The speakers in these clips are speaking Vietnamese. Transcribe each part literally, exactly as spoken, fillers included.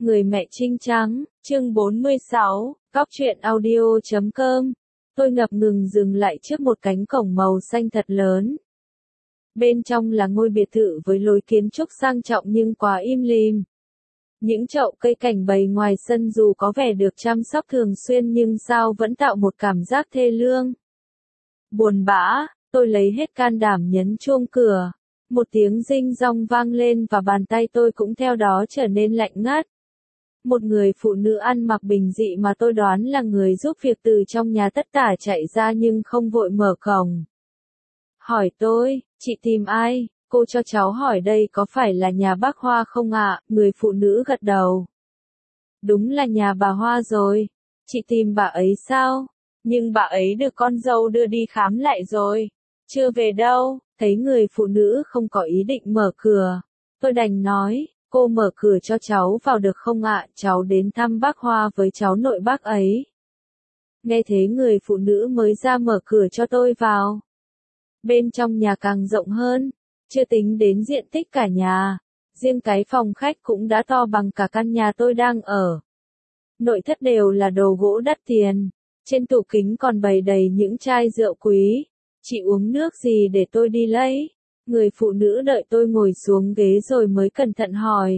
Người mẹ trinh trắng, chương bốn mươi sáu, góc truyện audio chấm com. Tôi ngập ngừng dừng lại trước một cánh cổng màu xanh thật lớn. Bên trong là ngôi biệt thự với lối kiến trúc sang trọng nhưng quá im lìm. Những chậu cây cảnh bày ngoài sân dù có vẻ được chăm sóc thường xuyên nhưng sao vẫn tạo một cảm giác thê lương. Buồn bã, tôi lấy hết can đảm nhấn chuông cửa. Một tiếng rinh rong vang lên và bàn tay tôi cũng theo đó trở nên lạnh ngắt. Một người phụ nữ ăn mặc bình dị mà tôi đoán là người giúp việc từ trong nhà tất tả chạy ra nhưng không vội mở cổng. Hỏi tôi, chị tìm ai? Cô cho cháu hỏi đây có phải là nhà bác Hoa không ạ? Người phụ nữ gật đầu. Đúng là nhà bà Hoa rồi. Chị tìm bà ấy sao? Nhưng bà ấy được con dâu đưa đi khám lại rồi. Chưa về đâu. Thấy người phụ nữ không có ý định mở cửa. Tôi đành nói, cô mở cửa cho cháu vào được không ạ? Cháu đến thăm bác Hoa với cháu nội bác ấy. Nghe thế người phụ nữ mới ra mở cửa cho tôi vào. Bên trong nhà càng rộng hơn. Chưa tính đến diện tích cả nhà, riêng cái phòng khách cũng đã to bằng cả căn nhà tôi đang ở. Nội thất đều là đồ gỗ đắt tiền, trên tủ kính còn bày đầy những chai rượu quý. Chị uống nước gì để tôi đi lấy? Người phụ nữ đợi tôi ngồi xuống ghế rồi mới cẩn thận hỏi.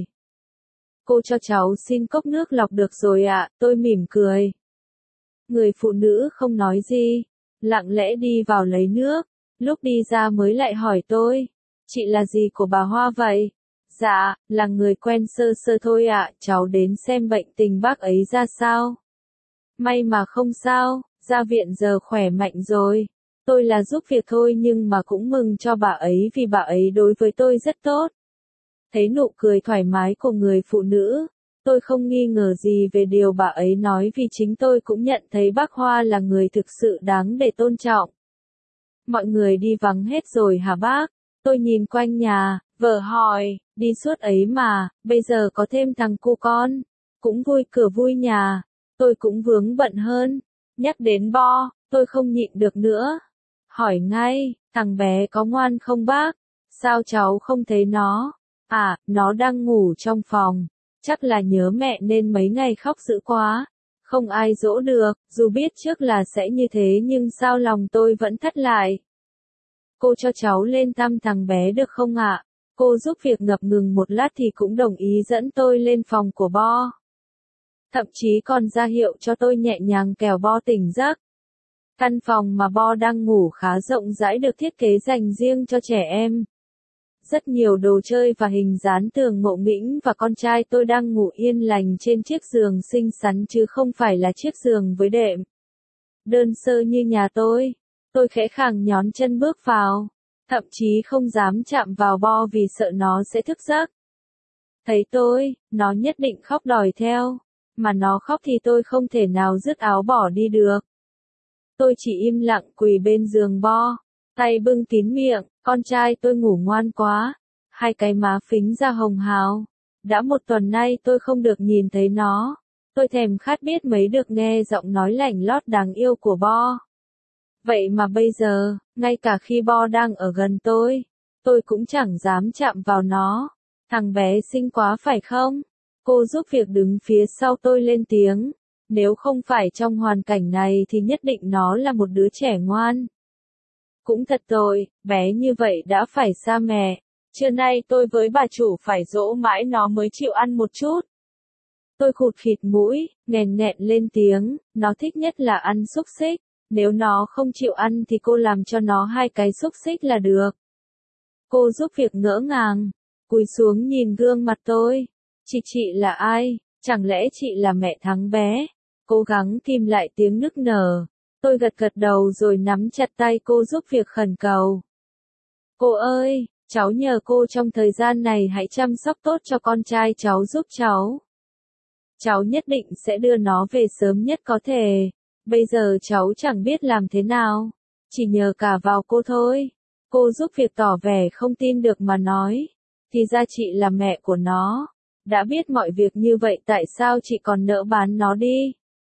Cô cho cháu xin cốc nước lọc được rồi ạ, tôi mỉm cười. Người phụ nữ không nói gì, lặng lẽ đi vào lấy nước, lúc đi ra mới lại hỏi tôi. Chị là gì của bà Hoa vậy? Dạ, là người quen sơ sơ thôi ạ, cháu đến xem bệnh tình bác ấy ra sao. May mà không sao, ra viện giờ khỏe mạnh rồi. Tôi là giúp việc thôi nhưng mà cũng mừng cho bà ấy vì bà ấy đối với tôi rất tốt. Thấy nụ cười thoải mái của người phụ nữ, tôi không nghi ngờ gì về điều bà ấy nói vì chính tôi cũng nhận thấy bác Hoa là người thực sự đáng để tôn trọng. Mọi người đi vắng hết rồi hả bác? Tôi nhìn quanh nhà, vợ hỏi, đi suốt ấy mà, bây giờ có thêm thằng cu con, cũng vui cửa vui nhà, tôi cũng vướng bận hơn, nhắc đến Bo, tôi không nhịn được nữa. Hỏi ngay, thằng bé có ngoan không bác? Sao cháu không thấy nó? À, nó đang ngủ trong phòng, chắc là nhớ mẹ nên mấy ngày khóc dữ quá, không ai dỗ được, dù biết trước là sẽ như thế nhưng sao lòng tôi vẫn thắt lại. Cô cho cháu lên thăm thằng bé được không ạ? Cô giúp việc ngập ngừng một lát thì cũng đồng ý dẫn tôi lên phòng của Bo. Thậm chí còn ra hiệu cho tôi nhẹ nhàng kẻo Bo tỉnh giấc. Căn phòng mà Bo đang ngủ khá rộng rãi được thiết kế dành riêng cho trẻ em. Rất nhiều đồ chơi và hình dán tường ngộ nghĩnh và con trai tôi đang ngủ yên lành trên chiếc giường xinh xắn chứ không phải là chiếc giường với đệm. Đơn sơ như nhà tôi. Tôi khẽ khàng nhón chân bước vào, thậm chí không dám chạm vào Bo vì sợ nó sẽ thức giấc. Thấy tôi, nó nhất định khóc đòi theo, mà nó khóc thì tôi không thể nào dứt áo bỏ đi được. Tôi chỉ im lặng quỳ bên giường Bo, tay bưng kín miệng, con trai tôi ngủ ngoan quá, hai cái má phính ra hồng hào. Đã một tuần nay tôi không được nhìn thấy nó, tôi thèm khát biết mấy được nghe giọng nói lảnh lót đáng yêu của Bo. Vậy mà bây giờ, ngay cả khi Bo đang ở gần tôi, tôi cũng chẳng dám chạm vào nó. Thằng bé xinh quá phải không? Cô giúp việc đứng phía sau tôi lên tiếng. Nếu không phải trong hoàn cảnh này thì nhất định nó là một đứa trẻ ngoan. Cũng thật tội, bé như vậy đã phải xa mẹ. Trưa nay tôi với bà chủ phải dỗ mãi nó mới chịu ăn một chút. Tôi khụt khịt mũi, nghèn nghẹn lên tiếng, nó thích nhất là ăn xúc xích. Nếu nó không chịu ăn thì cô làm cho nó hai cái xúc xích là được. Cô giúp việc ngỡ ngàng, cúi xuống nhìn gương mặt tôi. Chị chị là ai? Chẳng lẽ chị là mẹ thằng bé? Cố gắng kìm lại tiếng nức nở. Tôi gật gật đầu rồi nắm chặt tay cô giúp việc khẩn cầu. Cô ơi, cháu nhờ cô trong thời gian này hãy chăm sóc tốt cho con trai cháu giúp cháu. Cháu nhất định sẽ đưa nó về sớm nhất có thể. Bây giờ cháu chẳng biết làm thế nào, chỉ nhờ cả vào cô thôi. Cô giúp việc tỏ vẻ không tin được mà nói, thì ra chị là mẹ của nó. Đã biết mọi việc như vậy tại sao chị còn nỡ bán nó đi?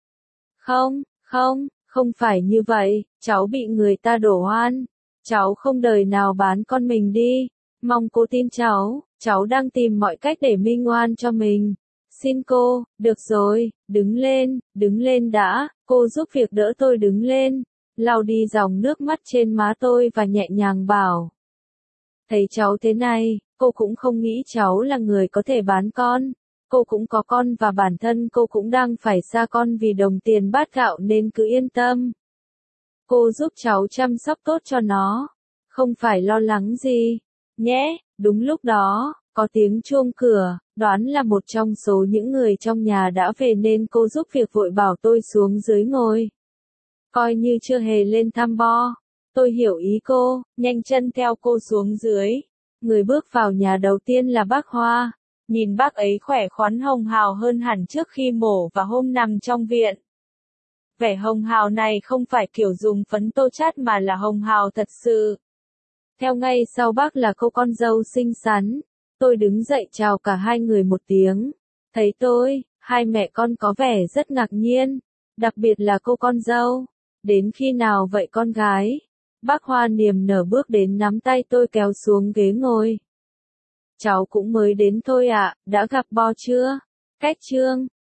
Không, không, không phải như vậy, cháu bị người ta đổ oan. Cháu không đời nào bán con mình đi. Mong cô tin cháu, cháu đang tìm mọi cách để minh oan cho mình. Xin cô, được rồi, đứng lên, đứng lên đã, cô giúp việc đỡ tôi đứng lên, lau đi dòng nước mắt trên má tôi và nhẹ nhàng bảo. Thấy cháu thế này, cô cũng không nghĩ cháu là người có thể bán con. Cô cũng có con và bản thân cô cũng đang phải xa con vì đồng tiền bát gạo nên cứ yên tâm. Cô giúp cháu chăm sóc tốt cho nó. Không phải lo lắng gì. Nhé, đúng lúc đó, có tiếng chuông cửa, đoán là một trong số những người trong nhà đã về nên cô giúp việc vội bảo tôi xuống dưới ngồi. Coi như chưa hề lên thăm bo. Tôi hiểu ý cô, nhanh chân theo cô xuống dưới. Người bước vào nhà đầu tiên là bác Hoa. Nhìn bác ấy khỏe khoắn hồng hào hơn hẳn trước khi mổ và hôm nằm trong viện. Vẻ hồng hào này không phải kiểu dùng phấn tô chát mà là hồng hào thật sự. Theo ngay sau bác là cô con dâu xinh xắn. Tôi đứng dậy chào cả hai người một tiếng. Thấy tôi, hai mẹ con có vẻ rất ngạc nhiên. Đặc biệt là cô con dâu. Đến khi nào vậy con gái? Bác Hoa niềm nở bước đến nắm tay tôi kéo xuống ghế ngồi. Cháu cũng mới đến thôi ạ, à, đã gặp bo chưa? Cách Trương,